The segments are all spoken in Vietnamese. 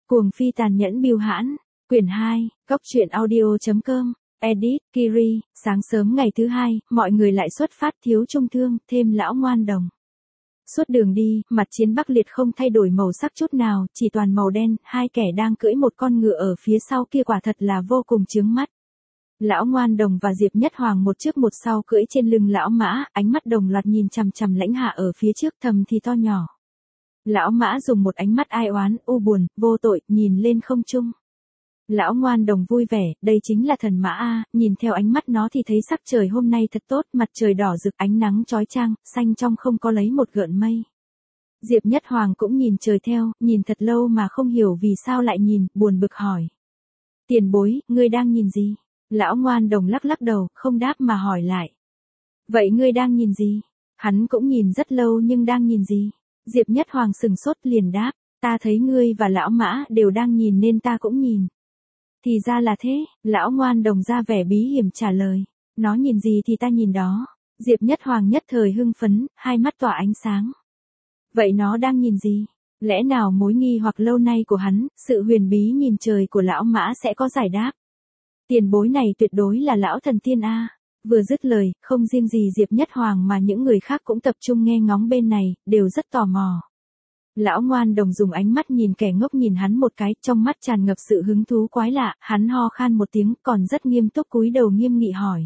Cuồng phi tàn nhẫn bưu hãn, quyển 2, Cốc truyện audio.com, edit, Kiri, sáng sớm ngày thứ hai, mọi người lại xuất phát thiếu trung thương, thêm lão ngoan đồng. Suốt đường đi, mặt chiến Bắc Liệt không thay đổi màu sắc chút nào, chỉ toàn màu đen, hai kẻ đang cưỡi một con ngựa ở phía sau kia quả thật là vô cùng chướng mắt. Lão ngoan đồng và Diệp Nhất Hoàng một trước một sau cưỡi trên lưng lão mã, ánh mắt đồng loạt nhìn chằm chằm Lãnh Hạ ở phía trước thầm thì to nhỏ. Lão mã dùng một ánh mắt ai oán, u buồn, vô tội, nhìn lên không trung. Lão ngoan đồng vui vẻ, đây chính là thần mã a, nhìn theo ánh mắt nó thì thấy sắc trời hôm nay thật tốt, mặt trời đỏ rực ánh nắng chói chang, xanh trong không có lấy một gợn mây. Diệp Nhất Hoàng cũng nhìn trời theo, nhìn thật lâu mà không hiểu vì sao lại nhìn, buồn bực hỏi. Tiền bối, ngươi đang nhìn gì? Lão ngoan đồng lắc lắc đầu, không đáp mà hỏi lại. Vậy ngươi đang nhìn gì? Hắn cũng nhìn rất lâu nhưng đang nhìn gì? Diệp Nhất Hoàng sừng sốt liền đáp, ta thấy ngươi và lão mã đều đang nhìn nên ta cũng nhìn. Thì ra là thế, lão ngoan đồng ra vẻ bí hiểm trả lời, nó nhìn gì thì ta nhìn đó. Diệp Nhất Hoàng nhất thời hưng phấn, hai mắt tỏa ánh sáng. Vậy nó đang nhìn gì? Lẽ nào mối nghi hoặc lâu nay của hắn, sự huyền bí nhìn trời của lão mã sẽ có giải đáp? Tiền bối này tuyệt đối là lão thần tiên a. Vừa dứt lời, không riêng gì Diệp Nhất Hoàng mà những người khác cũng tập trung nghe ngóng bên này, đều rất tò mò. Lão ngoan đồng dùng ánh mắt nhìn kẻ ngốc nhìn hắn một cái, trong mắt tràn ngập sự hứng thú quái lạ, hắn ho khan một tiếng, còn rất nghiêm túc cúi đầu nghiêm nghị hỏi.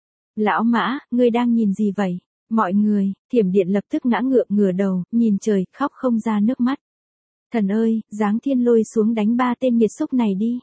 Lão mã, ngươi đang nhìn gì vậy? Mọi người, Thiểm Điện lập tức ngã ngửa đầu, nhìn trời, khóc không ra nước mắt. Thần ơi, giáng thiên lôi xuống đánh ba tên nghiệt xúc này đi.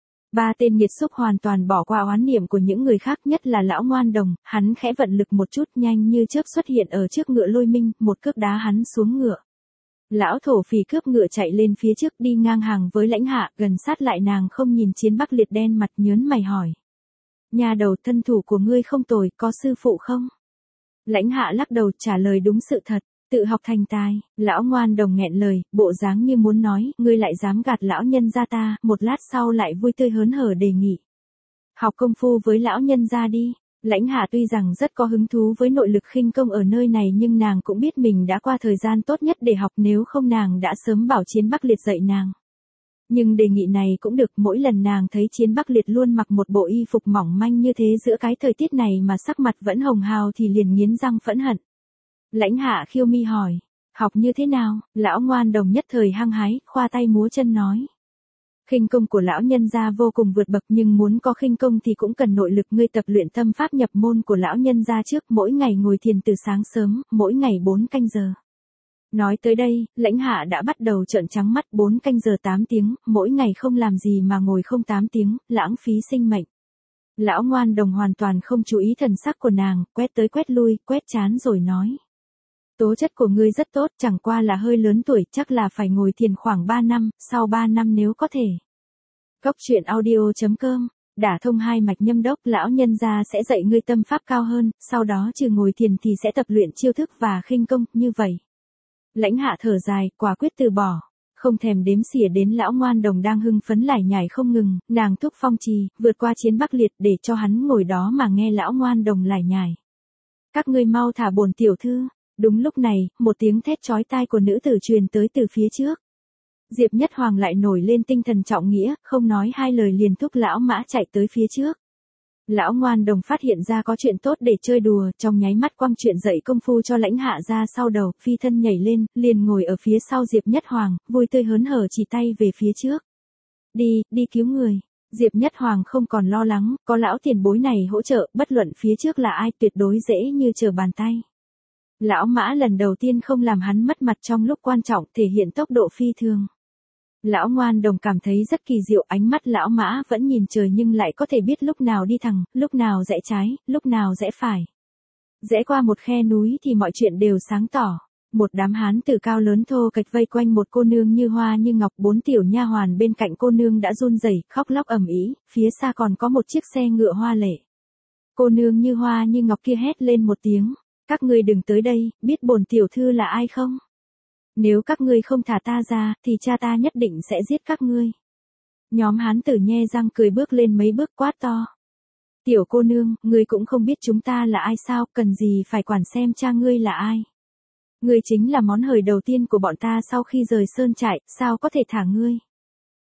Ba tên nghiệt xúc hoàn toàn bỏ qua oán niệm của những người khác, nhất là lão ngoan đồng, hắn khẽ vận lực một chút, nhanh như chớp xuất hiện ở trước ngựa Lôi Minh, một cước đá hắn xuống ngựa. Lão thổ phỉ cướp ngựa chạy lên phía trước đi ngang hàng với Lãnh Hạ, gần sát lại nàng không nhìn chiến Bắc Liệt đen mặt nhớn mày hỏi. Nhà đầu thân thủ của ngươi không tồi, có sư phụ không? Lãnh Hạ lắc đầu trả lời đúng sự thật, tự học thành tài. Lão ngoan đồng nghẹn lời, bộ dáng như muốn nói, ngươi lại dám gạt lão nhân gia ta, một lát sau lại vui tươi hớn hở đề nghị. Học công phu với lão nhân gia đi. Lãnh Hạ tuy rằng rất có hứng thú với nội lực khinh công ở nơi này nhưng nàng cũng biết mình đã qua thời gian tốt nhất để học, nếu không nàng đã sớm bảo chiến Bắc Liệt dạy nàng. Nhưng đề nghị này cũng được, mỗi lần nàng thấy chiến Bắc Liệt luôn mặc một bộ y phục mỏng manh như thế giữa cái thời tiết này mà sắc mặt vẫn hồng hào thì liền nghiến răng phẫn hận. Lãnh Hạ khiêu mi hỏi, học như thế nào? Lão ngoan đồng nhất thời hăng hái, khoa tay múa chân nói. Khinh công của lão nhân gia vô cùng vượt bậc nhưng muốn có khinh công thì cũng cần nội lực, ngươi tập luyện tâm pháp nhập môn của lão nhân gia trước, mỗi ngày ngồi thiền từ sáng sớm, mỗi ngày 4 canh giờ. Nói tới đây, Lãnh Hạ đã bắt đầu trợn trắng mắt, 4 canh giờ 8 tiếng, mỗi ngày không làm gì mà ngồi không 8 tiếng, lãng phí sinh mệnh. Lão ngoan đồng hoàn toàn không chú ý thần sắc của nàng, quét tới quét lui, quét chán rồi nói. Tố chất của ngươi rất tốt, chẳng qua là hơi lớn tuổi, chắc là phải ngồi thiền khoảng 3 năm, sau 3 năm nếu có thể. Cốc truyện audio.com, đả thông hai mạch nhâm đốc, lão nhân gia sẽ dạy ngươi tâm pháp cao hơn, sau đó trừ ngồi thiền thì sẽ tập luyện chiêu thức và khinh công, như vậy. Lãnh Hạ thở dài, quả quyết từ bỏ. Không thèm đếm xỉa đến lão ngoan đồng đang hưng phấn lải nhải không ngừng, nàng thúc phong trì, vượt qua chiến Bắc Liệt để cho hắn ngồi đó mà nghe lão ngoan đồng lải nhải. Các ngươi mau thả bổn tiểu thư. Đúng lúc này, một tiếng thét chói tai của nữ tử truyền tới từ phía trước. Diệp Nhất Hoàng lại nổi lên tinh thần trọng nghĩa, không nói hai lời liền thúc lão mã chạy tới phía trước. Lão ngoan đồng phát hiện ra có chuyện tốt để chơi đùa, trong nháy mắt quăng chuyện dạy công phu cho Lãnh Hạ ra sau đầu, phi thân nhảy lên, liền ngồi ở phía sau Diệp Nhất Hoàng, vui tươi hớn hở chỉ tay về phía trước. Đi cứu người. Diệp Nhất Hoàng không còn lo lắng, có lão tiền bối này hỗ trợ, bất luận phía trước là ai tuyệt đối dễ như trở bàn tay. Lão mã lần đầu tiên không làm hắn mất mặt trong lúc quan trọng, thể hiện tốc độ phi thường. Lão ngoan đồng cảm thấy rất kỳ diệu, ánh mắt lão mã vẫn nhìn trời nhưng lại có thể biết lúc nào đi thẳng, lúc nào rẽ trái, lúc nào rẽ phải. Rẽ qua một khe núi thì mọi chuyện đều sáng tỏ. Một đám hán tử cao lớn thô kệch vây quanh một cô nương như hoa như ngọc, 4 tiểu nha hoàn bên cạnh cô nương đã run rẩy, khóc lóc ầm ĩ, phía xa còn có một chiếc xe ngựa hoa lệ. Cô nương như hoa như ngọc kia hét lên một tiếng. Các ngươi đừng tới đây, biết bổn tiểu thư là ai không? Nếu các ngươi không thả ta ra, thì cha ta nhất định sẽ giết các ngươi. Nhóm hán tử nhe răng cười bước lên mấy bước quát to. Tiểu cô nương, ngươi cũng không biết chúng ta là ai sao, cần gì phải quản xem cha ngươi là ai. Ngươi chính là món hời đầu tiên của bọn ta sau khi rời sơn trại, sao có thể thả ngươi.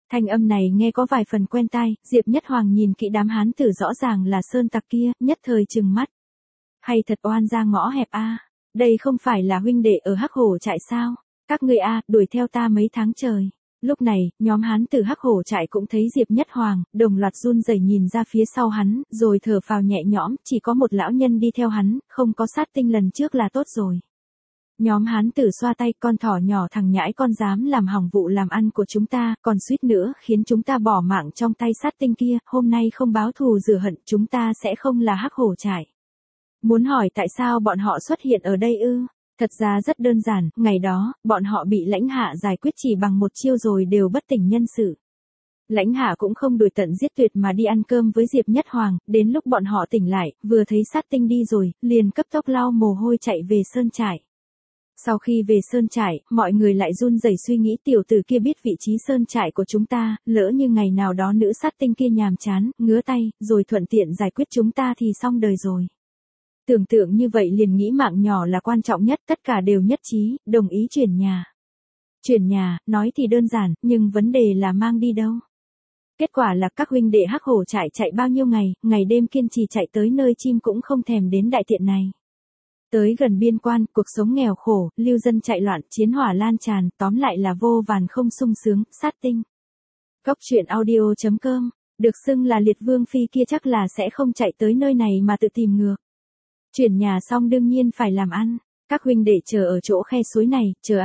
Thanh âm này nghe có vài phần quen tai, Diệp Nhất Hoàng nhìn kỹ đám hán tử rõ ràng là sơn tặc kia, nhất thời trừng mắt. Hay thật oan ra ngõ hẹp a. Đây không phải là huynh đệ ở Hắc Hổ trại sao? Các ngươi a, đuổi theo ta mấy tháng trời. Lúc này, nhóm hán tử Hắc Hổ trại cũng thấy Diệp Nhất Hoàng, đồng loạt run rẩy nhìn ra phía sau hắn, rồi thở phào nhẹ nhõm, chỉ có một lão nhân đi theo hắn, không có sát tinh lần trước là tốt rồi. Nhóm hán tử xoa tay, con thỏ nhỏ thằng nhãi con dám làm hỏng vụ làm ăn của chúng ta, còn suýt nữa khiến chúng ta bỏ mạng trong tay sát tinh kia, hôm nay không báo thù rửa hận chúng ta sẽ không là Hắc Hổ trại. Muốn hỏi tại sao bọn họ xuất hiện ở đây ư? Thật ra rất đơn giản, ngày đó, bọn họ bị lãnh hạ giải quyết chỉ bằng một chiêu rồi đều bất tỉnh nhân sự. Lãnh hạ cũng không đuổi tận giết tuyệt mà đi ăn cơm với Diệp Nhất Hoàng, đến lúc bọn họ tỉnh lại, vừa thấy sát tinh đi rồi, liền cấp tốc lau mồ hôi chạy về sơn trại. Sau khi về sơn trại, mọi người lại run rẩy suy nghĩ tiểu tử kia biết vị trí sơn trại của chúng ta, lỡ như ngày nào đó nữ sát tinh kia nhàm chán, ngứa tay, rồi thuận tiện giải quyết chúng ta thì xong đời rồi. Tưởng tượng như vậy liền nghĩ mạng nhỏ là quan trọng nhất, tất cả đều nhất trí, đồng ý chuyển nhà. Chuyển nhà, nói thì đơn giản, nhưng vấn đề là mang đi đâu. Kết quả là các huynh đệ Hắc Hổ trại chạy bao nhiêu ngày đêm kiên trì chạy tới nơi chim cũng không thèm đến đại tiện này. Tới gần biên quan, cuộc sống nghèo khổ, lưu dân chạy loạn, chiến hỏa lan tràn, tóm lại là vô vàn không sung sướng, sát tinh. Cốc truyện audio.com, được xưng là liệt vương phi kia chắc là sẽ không chạy tới nơi này mà tự tìm ngược. Chuyển nhà xong đương nhiên phải làm ăn. Các huynh đệ chờ ở chỗ khe suối này,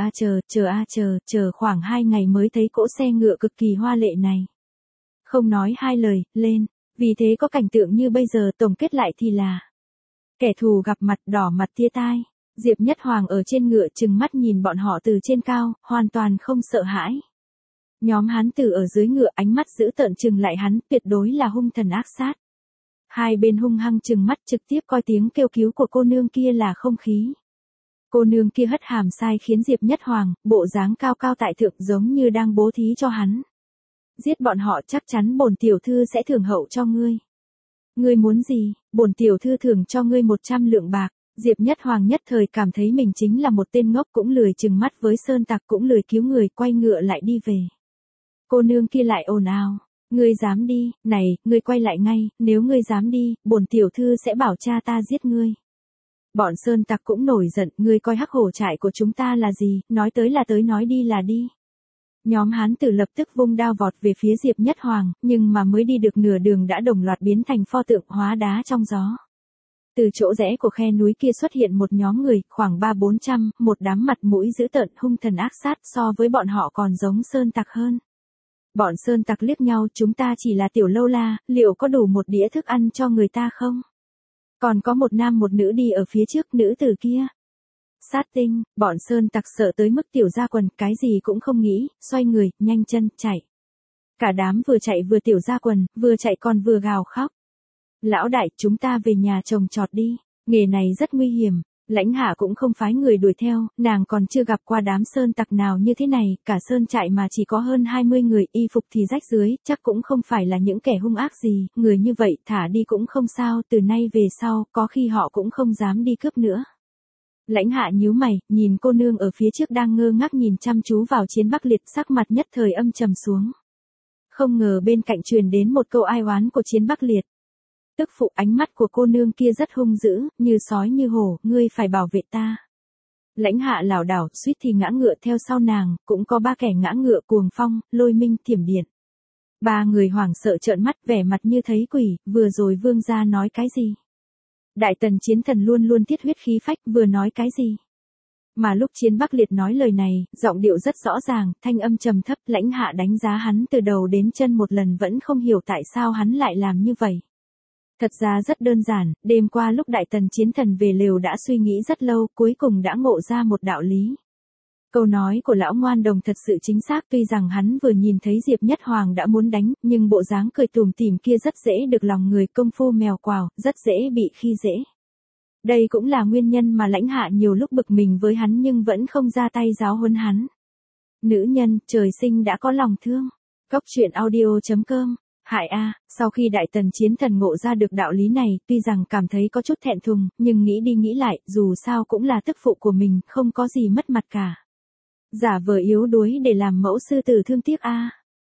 chờ khoảng 2 ngày mới thấy cỗ xe ngựa cực kỳ hoa lệ này. Không nói hai lời, lên. Vì thế có cảnh tượng như bây giờ, tổng kết lại thì là kẻ thù gặp mặt đỏ mặt tia tai. Diệp Nhất Hoàng ở trên ngựa trừng mắt nhìn bọn họ từ trên cao, hoàn toàn không sợ hãi. Nhóm hán tử ở dưới ngựa ánh mắt dữ tợn trừng lại hắn, tuyệt đối là hung thần ác sát. Hai bên hung hăng trừng mắt trực tiếp coi tiếng kêu cứu của cô nương kia là không khí. Cô nương kia hất hàm sai khiến Diệp Nhất Hoàng, bộ dáng cao cao tại thượng giống như đang bố thí cho hắn. Giết bọn họ chắc chắn bổn tiểu thư sẽ thưởng hậu cho ngươi. Ngươi muốn gì, bổn tiểu thư thưởng cho ngươi 100 lượng bạc. Diệp Nhất Hoàng nhất thời cảm thấy mình chính là một tên ngốc cũng lười trừng mắt với sơn tặc cũng lười cứu người quay ngựa lại đi về. Cô nương kia lại ồn ào. Ngươi dám đi, này, ngươi quay lại ngay, nếu ngươi dám đi, bổn tiểu thư sẽ bảo cha ta giết ngươi. Bọn sơn tặc cũng nổi giận, ngươi coi Hắc Hổ trại của chúng ta là gì, nói tới là tới nói đi là đi. Nhóm hán tử lập tức vung đao vọt về phía Diệp Nhất Hoàng, nhưng mà mới đi được nửa đường đã đồng loạt biến thành pho tượng hóa đá trong gió. Từ chỗ rẽ của khe núi kia xuất hiện một nhóm người, khoảng 300-400, một đám mặt mũi dữ tợn hung thần ác sát so với bọn họ còn giống sơn tặc hơn. Bọn sơn tặc liếc nhau, chúng ta chỉ là tiểu lâu la, liệu có đủ một đĩa thức ăn cho người ta không? Còn có một nam một nữ đi ở phía trước, nữ tử kia. Sát tinh, bọn sơn tặc sợ tới mức tiểu ra quần, cái gì cũng không nghĩ, xoay người, nhanh chân, chạy. Cả đám vừa chạy vừa tiểu ra quần, vừa chạy còn vừa gào khóc. Lão đại, chúng ta về nhà trồng trọt đi, nghề này rất nguy hiểm. Lãnh hạ cũng không phái người đuổi theo, nàng còn chưa gặp qua đám sơn tặc nào như thế này, cả sơn trại mà chỉ có hơn 20 người, y phục thì rách rưới, chắc cũng không phải là những kẻ hung ác gì, người như vậy thả đi cũng không sao, từ nay về sau, có khi họ cũng không dám đi cướp nữa. Lãnh hạ nhíu mày, nhìn cô nương ở phía trước đang ngơ ngác nhìn chăm chú vào Chiến Bắc Liệt, sắc mặt nhất thời âm trầm xuống. Không ngờ bên cạnh truyền đến một câu ai oán của Chiến Bắc Liệt. Tức phụ, ánh mắt của cô nương kia rất hung dữ, như sói như hổ, ngươi phải bảo vệ ta. Lãnh hạ lảo đảo, suýt thì ngã ngựa theo sau nàng, cũng có 3 kẻ ngã ngựa cuồng phong, lôi minh, thiểm điện. 3 người hoảng sợ trợn mắt vẻ mặt như thấy quỷ, vừa rồi vương gia nói cái gì? Đại tần chiến thần luôn luôn tiết huyết khí phách, vừa nói cái gì? Mà lúc Chiến Bắc Liệt nói lời này, giọng điệu rất rõ ràng, thanh âm trầm thấp, lãnh hạ đánh giá hắn từ đầu đến chân một lần vẫn không hiểu tại sao hắn lại làm như vậy. Thật ra rất đơn giản, đêm qua lúc đại tần chiến thần về lều đã suy nghĩ rất lâu, cuối cùng đã ngộ ra một đạo lý. Câu nói của lão ngoan đồng thật sự chính xác, tuy rằng hắn vừa nhìn thấy Diệp Nhất Hoàng đã muốn đánh, nhưng bộ dáng cười tủm tỉm kia rất dễ được lòng người, công phu mèo quào, rất dễ bị khi dễ. Đây cũng là nguyên nhân mà lãnh hạ nhiều lúc bực mình với hắn nhưng vẫn không ra tay giáo huấn hắn. Nữ nhân, trời sinh đã có lòng thương. Cốc truyện audio.com. Hại a, sau khi đại tần chiến thần ngộ ra được đạo lý này, tuy rằng cảm thấy có chút thẹn thùng, nhưng nghĩ đi nghĩ lại, dù sao cũng là tức phụ của mình, không có gì mất mặt cả. Giả vờ yếu đuối để làm mẫu sư tử thương tiếc a.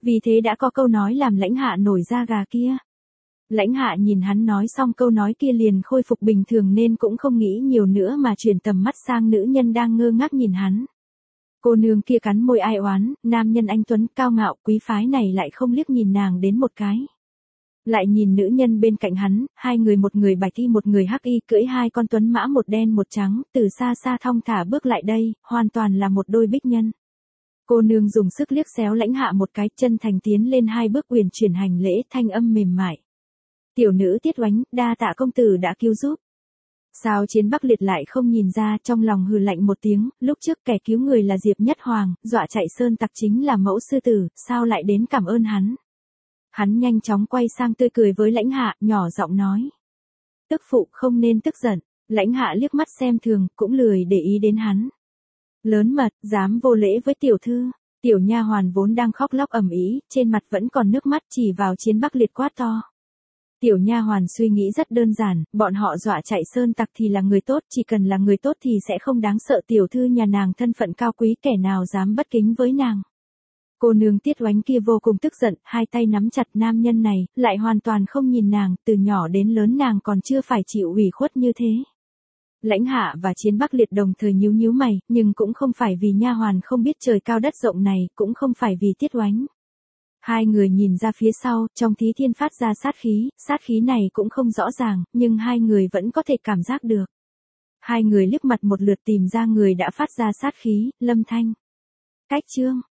Vì thế đã có câu nói làm Lãnh Hạ nổi da gà kia. Lãnh Hạ nhìn hắn nói xong câu nói kia liền khôi phục bình thường nên cũng không nghĩ nhiều nữa mà chuyển tầm mắt sang nữ nhân đang ngơ ngác nhìn hắn. Cô nương kia cắn môi ai oán, nam nhân anh tuấn cao ngạo quý phái này lại không liếc nhìn nàng đến một cái. Lại nhìn nữ nhân bên cạnh hắn, hai người một người bạch y một người hắc y cưỡi hai con tuấn mã một đen một trắng, từ xa xa thong thả bước lại đây, hoàn toàn là một đôi bích nhân. Cô nương dùng sức liếc xéo Lãnh Hạ một cái, chân thành tiến lên hai bước uyển chuyển hành lễ, thanh âm mềm mại. Tiểu nữ Tiết Oánh, đa tạ công tử đã cứu giúp. Sao Chiến Bắc Liệt lại không nhìn ra, trong lòng hừ lạnh một tiếng, lúc trước kẻ cứu người là Diệp Nhất Hoàng, dọa chạy sơn tặc chính là Mẫu sư tử, sao lại đến cảm ơn hắn. Hắn nhanh chóng quay sang tươi cười với Lãnh Hạ, nhỏ giọng nói. Tức phụ không nên tức giận, Lãnh Hạ liếc mắt xem thường, cũng lười để ý đến hắn. Lớn mật, dám vô lễ với tiểu thư. Tiểu nha hoàn vốn đang khóc lóc ầm ĩ, trên mặt vẫn còn nước mắt chỉ vào Chiến Bắc Liệt quát to. Tiểu nha hoàn suy nghĩ rất đơn giản, bọn họ dọa chạy sơn tặc thì là người tốt, chỉ cần là người tốt thì sẽ không đáng sợ, tiểu thư nhà nàng thân phận cao quý, kẻ nào dám bất kính với nàng. Cô nương Tiết Oánh kia vô cùng tức giận, hai tay nắm chặt nam nhân này, lại hoàn toàn không nhìn nàng, từ nhỏ đến lớn nàng còn chưa phải chịu ủy khuất như thế. Lãnh Hạ và Chiến Bắc Liệt đồng thời nhíu nhíu mày, nhưng cũng không phải vì nha hoàn không biết trời cao đất rộng này, cũng không phải vì Tiết Oánh. Hai người nhìn ra phía sau, trong Thí Thiên phát ra sát khí này cũng không rõ ràng, nhưng hai người vẫn có thể cảm giác được. Hai người liếc mặt một lượt tìm ra người đã phát ra sát khí, Lâm Thanh. Cách chương